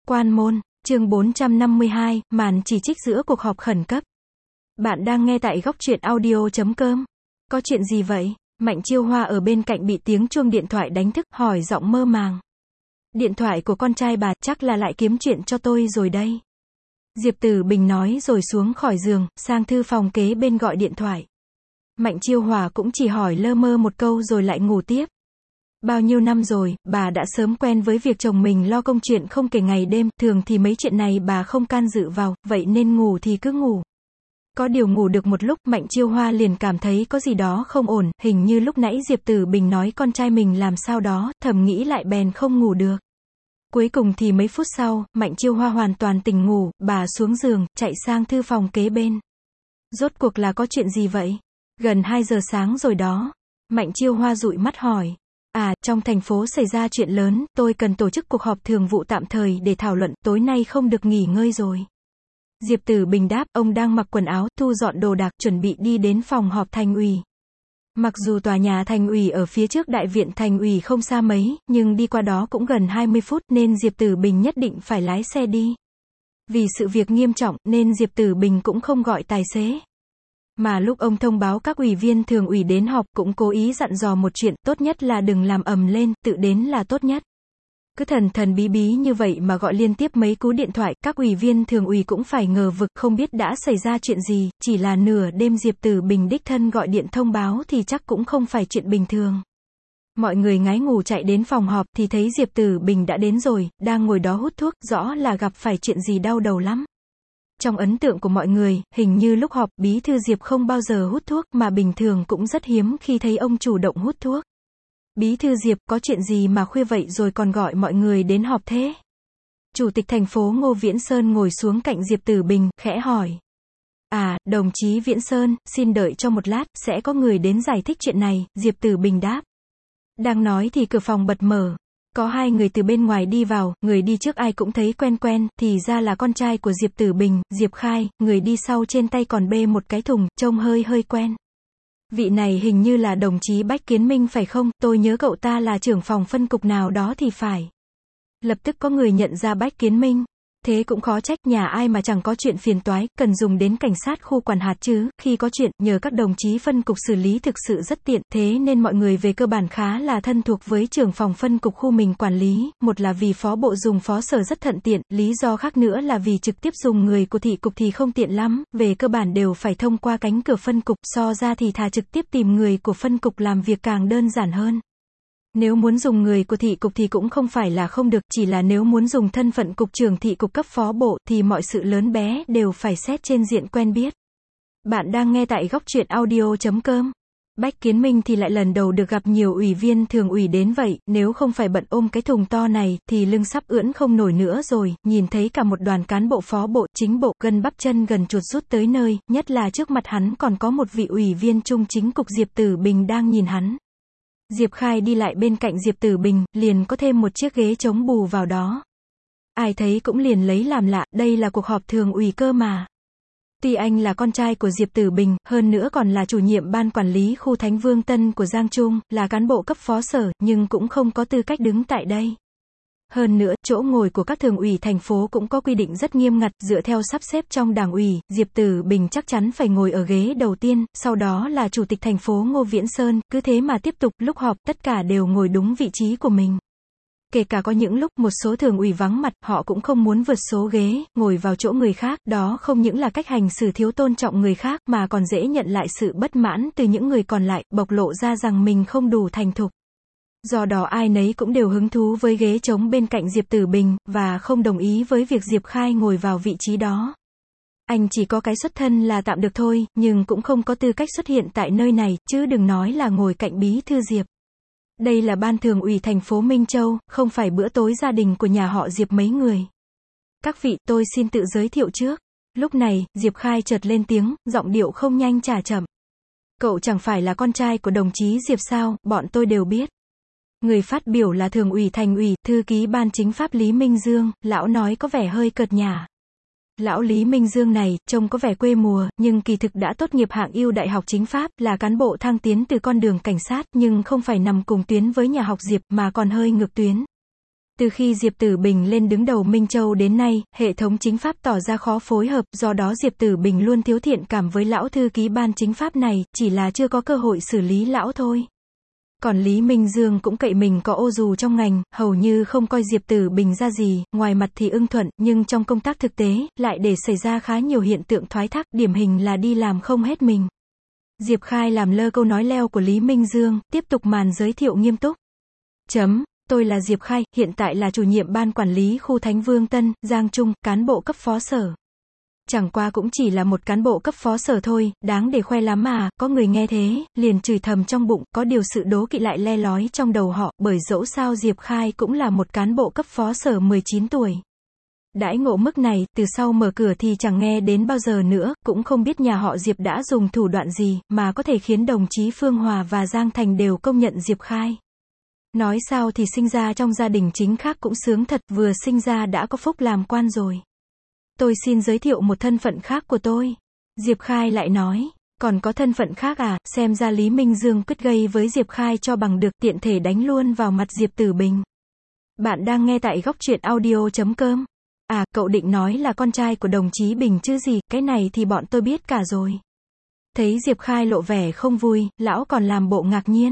Quan môn, chương 452, màn chỉ trích giữa cuộc họp khẩn cấp. Bạn đang nghe tại góc truyện audio.com. Có chuyện gì vậy? Mạnh Chiêu Hoa ở bên cạnh bị tiếng chuông điện thoại đánh thức, hỏi giọng mơ màng. Điện thoại của con trai bà, chắc là lại kiếm chuyện cho tôi rồi đây. Diệp Tử Bình nói rồi xuống khỏi giường, sang thư phòng kế bên gọi điện thoại. Mạnh Chiêu Hoa cũng chỉ hỏi lơ mơ một câu rồi lại ngủ tiếp. Bao nhiêu năm rồi, bà đã sớm quen với việc chồng mình lo công chuyện không kể ngày đêm, thường thì mấy chuyện này bà không can dự vào, vậy nên ngủ thì cứ ngủ. Có điều ngủ được một lúc, Mạnh Chiêu Hoa liền cảm thấy có gì đó không ổn, hình như lúc nãy Diệp Tử Bình nói con trai mình làm sao đó, thầm nghĩ lại bèn không ngủ được. Cuối cùng thì mấy phút sau, Mạnh Chiêu Hoa hoàn toàn tỉnh ngủ, bà xuống giường, chạy sang thư phòng kế bên. Rốt cuộc là có chuyện gì vậy? Gần 2 giờ sáng rồi đó. Mạnh Chiêu Hoa dụi mắt hỏi. Trong thành phố xảy ra chuyện lớn, tôi cần tổ chức cuộc họp thường vụ tạm thời để thảo luận, tối nay không được nghỉ ngơi rồi. Diệp Tử Bình đáp, ông đang mặc quần áo, thu dọn đồ đạc, chuẩn bị đi đến phòng họp thành ủy. Mặc dù tòa nhà thành ủy ở phía trước đại viện thành ủy không xa mấy, nhưng đi qua đó cũng gần 20 phút, nên Diệp Tử Bình nhất định phải lái xe đi. Vì sự việc nghiêm trọng, nên Diệp Tử Bình cũng không gọi tài xế. Mà lúc ông thông báo các ủy viên thường ủy đến họp, cũng cố ý dặn dò một chuyện, tốt nhất là đừng làm ầm lên, tự đến là tốt nhất. Cứ thần thần bí bí như vậy mà gọi liên tiếp mấy cú điện thoại, các ủy viên thường ủy cũng phải ngờ vực, không biết đã xảy ra chuyện gì, chỉ là nửa đêm Diệp Tử Bình đích thân gọi điện thông báo thì chắc cũng không phải chuyện bình thường. Mọi người ngái ngủ chạy đến phòng họp thì thấy Diệp Tử Bình đã đến rồi, đang ngồi đó hút thuốc, rõ là gặp phải chuyện gì đau đầu lắm. Trong ấn tượng của mọi người, hình như lúc họp, bí thư Diệp không bao giờ hút thuốc, mà bình thường cũng rất hiếm khi thấy ông chủ động hút thuốc. Bí thư Diệp, có chuyện gì mà khuya vậy rồi còn gọi mọi người đến họp thế? Chủ tịch thành phố Ngô Viễn Sơn ngồi xuống cạnh Diệp Tử Bình, khẽ hỏi. Đồng chí Viễn Sơn, xin đợi cho một lát, sẽ có người đến giải thích chuyện này, Diệp Tử Bình đáp. Đang nói thì cửa phòng bật mở. Có hai người từ bên ngoài đi vào, người đi trước ai cũng thấy quen quen, thì ra là con trai của Diệp Tử Bình, Diệp Khai, người đi sau trên tay còn bê một cái thùng, trông hơi quen. Vị này hình như là đồng chí Bách Kiến Minh phải không, tôi nhớ cậu ta là trưởng phòng phân cục nào đó thì phải. Lập tức có người nhận ra Bách Kiến Minh. Thế cũng khó trách, nhà ai mà chẳng có chuyện phiền toái, cần dùng đến cảnh sát khu quản hạt chứ, khi có chuyện, nhờ các đồng chí phân cục xử lý thực sự rất tiện, thế nên mọi người về cơ bản khá là thân thuộc với trưởng phòng phân cục khu mình quản lý, một là vì phó bộ dùng phó sở rất thuận tiện, lý do khác nữa là vì trực tiếp dùng người của thị cục thì không tiện lắm, về cơ bản đều phải thông qua cánh cửa phân cục, so ra thì thà trực tiếp tìm người của phân cục làm việc càng đơn giản hơn. Nếu muốn dùng người của thị cục thì cũng không phải là không được, chỉ là nếu muốn dùng thân phận cục trưởng thị cục cấp phó bộ, thì mọi sự lớn bé đều phải xét trên diện quen biết. Bạn đang nghe tại góc truyện audio.com. Bách Kiến Minh thì lại lần đầu được gặp nhiều ủy viên thường ủy đến vậy, nếu không phải bận ôm cái thùng to này, thì lưng sắp ưỡn không nổi nữa rồi, nhìn thấy cả một đoàn cán bộ phó bộ, chính bộ, gân bắp chân gần chuột rút tới nơi, nhất là trước mặt hắn còn có một vị ủy viên trung chính cục Diệp Tử Bình đang nhìn hắn. Diệp Khai đi lại bên cạnh Diệp Tử Bình, liền có thêm một chiếc ghế trống bù vào đó. Ai thấy cũng liền lấy làm lạ, đây là cuộc họp thường ủy cơ mà. Tuy anh là con trai của Diệp Tử Bình, hơn nữa còn là chủ nhiệm ban quản lý khu Thánh Vương Tân của Giang Trung, là cán bộ cấp phó sở, nhưng cũng không có tư cách đứng tại đây. Hơn nữa, chỗ ngồi của các thường ủy thành phố cũng có quy định rất nghiêm ngặt, dựa theo sắp xếp trong đảng ủy, Diệp Tử Bình chắc chắn phải ngồi ở ghế đầu tiên, sau đó là chủ tịch thành phố Ngô Viễn Sơn, cứ thế mà tiếp tục, lúc họp, tất cả đều ngồi đúng vị trí của mình. Kể cả có những lúc một số thường ủy vắng mặt, họ cũng không muốn vượt số ghế, ngồi vào chỗ người khác, đó không những là cách hành xử thiếu tôn trọng người khác, mà còn dễ nhận lại sự bất mãn từ những người còn lại, bộc lộ ra rằng mình không đủ thành thục. Do đó ai nấy cũng đều hứng thú với ghế trống bên cạnh Diệp Tử Bình, và không đồng ý với việc Diệp Khai ngồi vào vị trí đó. Anh chỉ có cái xuất thân là tạm được thôi, nhưng cũng không có tư cách xuất hiện tại nơi này, chứ đừng nói là ngồi cạnh bí thư Diệp. Đây là ban thường ủy thành phố Minh Châu, không phải bữa tối gia đình của nhà họ Diệp mấy người. Các vị, tôi xin tự giới thiệu trước. Lúc này, Diệp Khai chợt lên tiếng, giọng điệu không nhanh chả chậm. Cậu chẳng phải là con trai của đồng chí Diệp sao, bọn tôi đều biết. Người phát biểu là thường ủy thành ủy, thư ký ban chính pháp Lý Minh Dương, lão nói có vẻ hơi cợt nhả. Lão Lý Minh Dương này, trông có vẻ quê mùa, nhưng kỳ thực đã tốt nghiệp hạng ưu Đại học Chính pháp, là cán bộ thăng tiến từ con đường cảnh sát, nhưng không phải nằm cùng tuyến với nhà học Diệp, mà còn hơi ngược tuyến. Từ khi Diệp Tử Bình lên đứng đầu Minh Châu đến nay, hệ thống chính pháp tỏ ra khó phối hợp, do đó Diệp Tử Bình luôn thiếu thiện cảm với lão thư ký ban chính pháp này, chỉ là chưa có cơ hội xử lý lão thôi. Còn Lý Minh Dương cũng cậy mình có ô dù trong ngành, hầu như không coi Diệp Tử Bình ra gì, ngoài mặt thì ưng thuận, nhưng trong công tác thực tế, lại để xảy ra khá nhiều hiện tượng thoái thác, điển hình là đi làm không hết mình. Diệp Khai làm lơ câu nói leo của Lý Minh Dương, tiếp tục màn giới thiệu nghiêm túc. Tôi là Diệp Khai, hiện tại là chủ nhiệm ban quản lý khu Thánh Vương Tân, Giang Trung, cán bộ cấp phó sở. Chẳng qua cũng chỉ là một cán bộ cấp phó sở thôi, đáng để khoe lắm mà, có người nghe thế, liền chửi thầm trong bụng, có điều sự đố kỵ lại le lói trong đầu họ, bởi dẫu sao Diệp Khai cũng là một cán bộ cấp phó sở 19 tuổi. Đãi ngộ mức này, từ sau mở cửa thì chẳng nghe đến bao giờ nữa, cũng không biết nhà họ Diệp đã dùng thủ đoạn gì, mà có thể khiến đồng chí Phương Hòa và Giang Thành đều công nhận Diệp Khai. Nói sao thì sinh ra trong gia đình chính khác cũng sướng thật, vừa sinh ra đã có phúc làm quan rồi. Tôi xin giới thiệu một thân phận khác của tôi. Diệp Khai lại nói, còn có thân phận khác à, xem ra Lý Minh Dương quyết gây với Diệp Khai cho bằng được, tiện thể đánh luôn vào mặt Diệp Tử Bình. Bạn đang nghe tại góc truyện audio.com. À, cậu định nói là con trai của đồng chí Bình chứ gì, cái này thì bọn tôi biết cả rồi. Thấy Diệp Khai lộ vẻ không vui, lão còn làm bộ ngạc nhiên.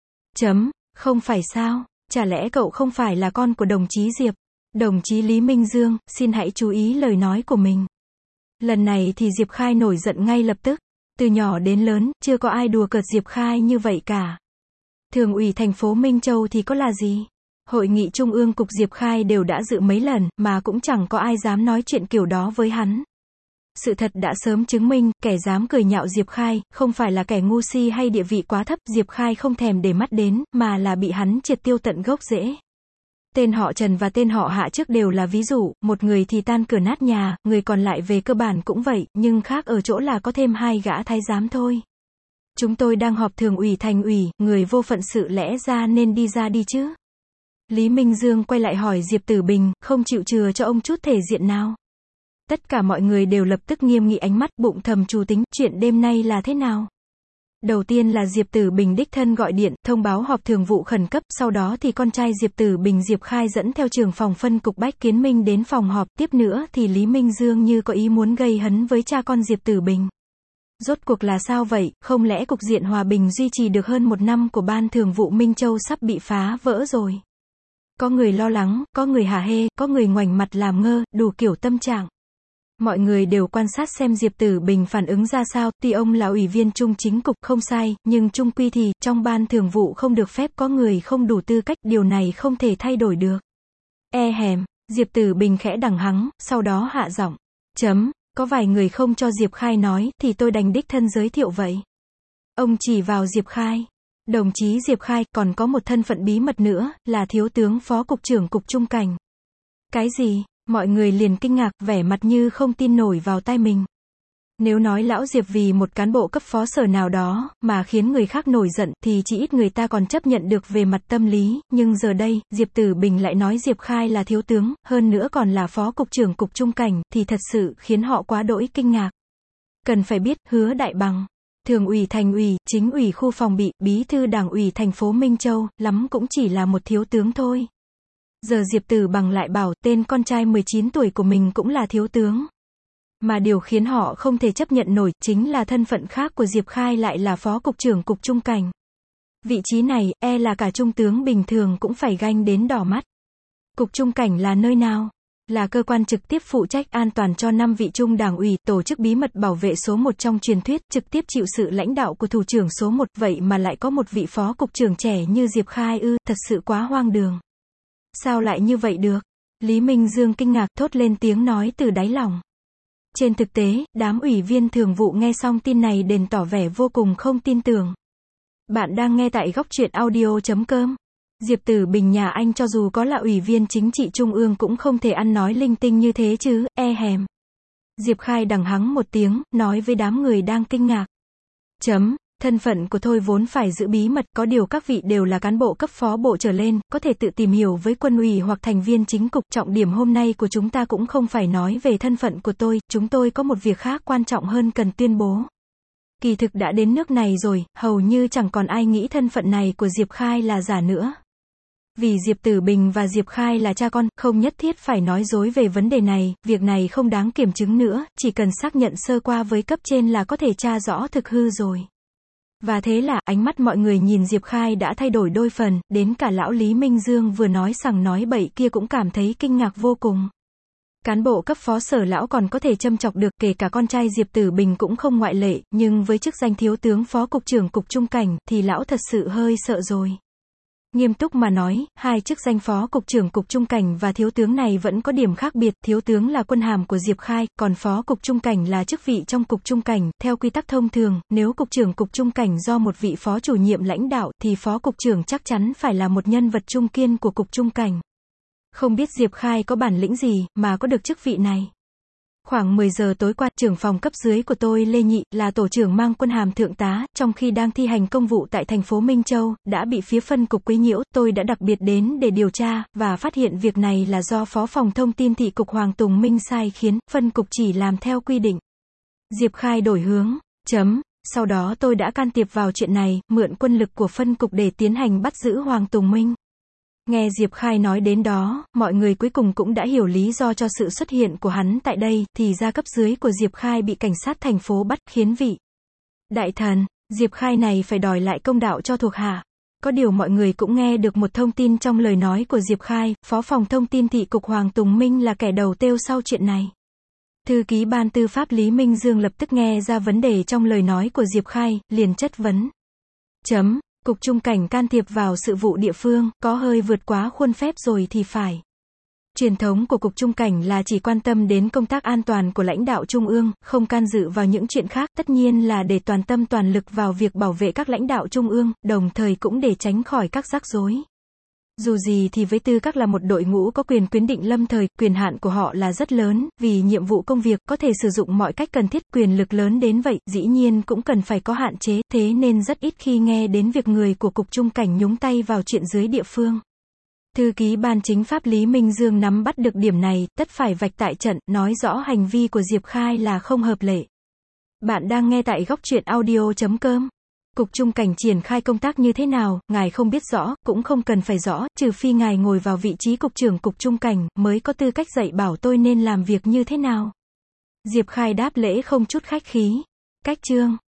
Không phải sao, chả lẽ cậu không phải là con của đồng chí Diệp? Đồng chí Lý Minh Dương, xin hãy chú ý lời nói của mình. Lần này thì Diệp Khai nổi giận ngay lập tức. Từ nhỏ đến lớn, chưa có ai đùa cợt Diệp Khai như vậy cả. Thường ủy thành phố Minh Châu thì có là gì? Hội nghị trung ương cục Diệp Khai đều đã dự mấy lần, mà cũng chẳng có ai dám nói chuyện kiểu đó với hắn. Sự thật đã sớm chứng minh, kẻ dám cười nhạo Diệp Khai, không phải là kẻ ngu si hay địa vị quá thấp, Diệp Khai không thèm để mắt đến, mà là bị hắn triệt tiêu tận gốc rễ. Tên họ Trần và tên họ Hạ trước đều là ví dụ, một người thì tan cửa nát nhà, người còn lại về cơ bản cũng vậy, nhưng khác ở chỗ là có thêm 2 gã thái giám thôi. Chúng tôi đang họp thường ủy thành ủy, người vô phận sự lẽ ra nên đi ra đi chứ. Lý Minh Dương quay lại hỏi Diệp Tử Bình, không chịu chừa cho ông chút thể diện nào. Tất cả mọi người đều lập tức nghiêm nghị ánh mắt, bụng thầm chủ tính, chuyện đêm nay là thế nào? Đầu tiên là Diệp Tử Bình đích thân gọi điện, thông báo họp thường vụ khẩn cấp, sau đó thì con trai Diệp Tử Bình Diệp Khai dẫn theo trưởng phòng phân cục Bách Kiến Minh đến phòng họp, tiếp nữa thì Lý Minh Dương như có ý muốn gây hấn với cha con Diệp Tử Bình. Rốt cuộc là sao vậy, không lẽ cục diện hòa bình duy trì được hơn 1 năm của ban thường vụ Minh Châu sắp bị phá vỡ rồi? Có người lo lắng, có người hả hê, có người ngoảnh mặt làm ngơ, đủ kiểu tâm trạng. Mọi người đều quan sát xem Diệp Tử Bình phản ứng ra sao, tuy ông là ủy viên trung chính cục không sai, nhưng chung quy thì, trong ban thường vụ không được phép có người không đủ tư cách, điều này không thể thay đổi được. Diệp Tử Bình khẽ đằng hắng, sau đó hạ giọng. Có vài người không cho Diệp Khai nói, thì tôi đành đích thân giới thiệu vậy. Ông chỉ vào Diệp Khai. Đồng chí Diệp Khai, còn có một thân phận bí mật nữa, là thiếu tướng phó cục trưởng cục trung cảnh. Cái gì? Mọi người liền kinh ngạc, vẻ mặt như không tin nổi vào tai mình. Nếu nói lão Diệp vì một cán bộ cấp phó sở nào đó, mà khiến người khác nổi giận, thì chỉ ít người ta còn chấp nhận được về mặt tâm lý, nhưng giờ đây, Diệp Tử Bình lại nói Diệp Khai là thiếu tướng, hơn nữa còn là phó cục trưởng cục trung cảnh, thì thật sự khiến họ quá đỗi kinh ngạc. Cần phải biết, Hứa Đại Bằng, thường ủy thành ủy, chính ủy khu phòng bị, bí thư đảng ủy thành phố Minh Châu, lắm cũng chỉ là một thiếu tướng thôi. Giờ Diệp Tử Bằng lại bảo, tên con trai 19 tuổi của mình cũng là thiếu tướng. Mà điều khiến họ không thể chấp nhận nổi, chính là thân phận khác của Diệp Khai lại là phó cục trưởng cục trung cảnh. Vị trí này, là cả trung tướng bình thường cũng phải ganh đến đỏ mắt. Cục trung cảnh là nơi nào? Là cơ quan trực tiếp phụ trách an toàn cho 5 vị trung đảng ủy, tổ chức bí mật bảo vệ số 1 trong truyền thuyết, trực tiếp chịu sự lãnh đạo của thủ trưởng số 1, vậy mà lại có một vị phó cục trưởng trẻ như Diệp Khai ư, thật sự quá hoang đường. Sao lại như vậy được? Lý Minh Dương kinh ngạc thốt lên tiếng nói từ đáy lòng. Trên thực tế, đám ủy viên thường vụ nghe xong tin này đền tỏ vẻ vô cùng không tin tưởng. Bạn đang nghe tại góc truyện audio.com. Diệp Tử Bình nhà anh cho dù có là ủy viên chính trị trung ương cũng không thể ăn nói linh tinh như thế chứ, Diệp Khai đằng hắng một tiếng, nói với đám người đang kinh ngạc. Thân phận của tôi vốn phải giữ bí mật, có điều các vị đều là cán bộ cấp phó bộ trở lên, có thể tự tìm hiểu với quân ủy hoặc thành viên chính cục. Trọng điểm hôm nay của chúng ta cũng không phải nói về thân phận của tôi, chúng tôi có một việc khác quan trọng hơn cần tuyên bố. Kỳ thực đã đến nước này rồi, hầu như chẳng còn ai nghĩ thân phận này của Diệp Khai là giả nữa. Vì Diệp Tử Bình và Diệp Khai là cha con, không nhất thiết phải nói dối về vấn đề này, việc này không đáng kiểm chứng nữa, chỉ cần xác nhận sơ qua với cấp trên là có thể tra rõ thực hư rồi. Và thế là, ánh mắt mọi người nhìn Diệp Khai đã thay đổi đôi phần, đến cả lão Lý Minh Dương vừa nói sằng nói bậy kia cũng cảm thấy kinh ngạc vô cùng. Cán bộ cấp phó Sở lão còn có thể châm chọc được, kể cả con trai Diệp Tử Bình cũng không ngoại lệ, nhưng với chức danh thiếu tướng phó cục trưởng cục trung cảnh, thì lão thật sự hơi sợ rồi. Nghiêm túc mà nói, hai chức danh phó cục trưởng cục trung cảnh và thiếu tướng này vẫn có điểm khác biệt, thiếu tướng là quân hàm của Diệp Khai, còn phó cục trung cảnh là chức vị trong cục trung cảnh, theo quy tắc thông thường, nếu cục trưởng cục trung cảnh do một vị phó chủ nhiệm lãnh đạo, thì phó cục trưởng chắc chắn phải là một nhân vật trung kiên của cục trung cảnh. Không biết Diệp Khai có bản lĩnh gì, mà có được chức vị này. Khoảng 10 giờ tối qua, trưởng phòng cấp dưới của tôi Lê Nhị, là tổ trưởng mang quân hàm thượng tá, trong khi đang thi hành công vụ tại thành phố Minh Châu, đã bị phía phân cục quấy nhiễu, tôi đã đặc biệt đến để điều tra, và phát hiện việc này là do phó phòng thông tin thị cục Hoàng Tùng Minh sai khiến, phân cục chỉ làm theo quy định. Diệp Khai đổi hướng, sau đó tôi đã can thiệp vào chuyện này, mượn quân lực của phân cục để tiến hành bắt giữ Hoàng Tùng Minh. Nghe Diệp Khai nói đến đó, mọi người cuối cùng cũng đã hiểu lý do cho sự xuất hiện của hắn tại đây, thì ra cấp dưới của Diệp Khai bị cảnh sát thành phố bắt, khiến vị đại thần, Diệp Khai này phải đòi lại công đạo cho thuộc hạ. Có điều mọi người cũng nghe được một thông tin trong lời nói của Diệp Khai, phó phòng thông tin thị cục Hoàng Tùng Minh là kẻ đầu têu sau chuyện này. Thư ký ban tư pháp Lý Minh Dương lập tức nghe ra vấn đề trong lời nói của Diệp Khai, liền chất vấn. Cục trung cảnh can thiệp vào sự vụ địa phương, có hơi vượt quá khuôn phép rồi thì phải. Truyền thống của Cục Trung cảnh là chỉ quan tâm đến công tác an toàn của lãnh đạo trung ương, không can dự vào những chuyện khác, tất nhiên là để toàn tâm toàn lực vào việc bảo vệ các lãnh đạo trung ương, đồng thời cũng để tránh khỏi các rắc rối. Dù gì thì với tư cách là một đội ngũ có quyền quyết định lâm thời, quyền hạn của họ là rất lớn, vì nhiệm vụ công việc có thể sử dụng mọi cách cần thiết, quyền lực lớn đến vậy, dĩ nhiên cũng cần phải có hạn chế, thế nên rất ít khi nghe đến việc người của Cục Trung cảnh nhúng tay vào chuyện dưới địa phương. Thư ký ban chính pháp Lý Minh Dương nắm bắt được điểm này, tất phải vạch tại trận, nói rõ hành vi của Diệp Khai là không hợp lệ. Bạn đang nghe tại góc truyện audio.com. Cục Trung cảnh triển khai công tác như thế nào, ngài không biết rõ, cũng không cần phải rõ, trừ phi ngài ngồi vào vị trí cục trưởng Cục Trung cảnh, mới có tư cách dạy bảo tôi nên làm việc như thế nào. Diệp Khai đáp lễ không chút khách khí. Cách chương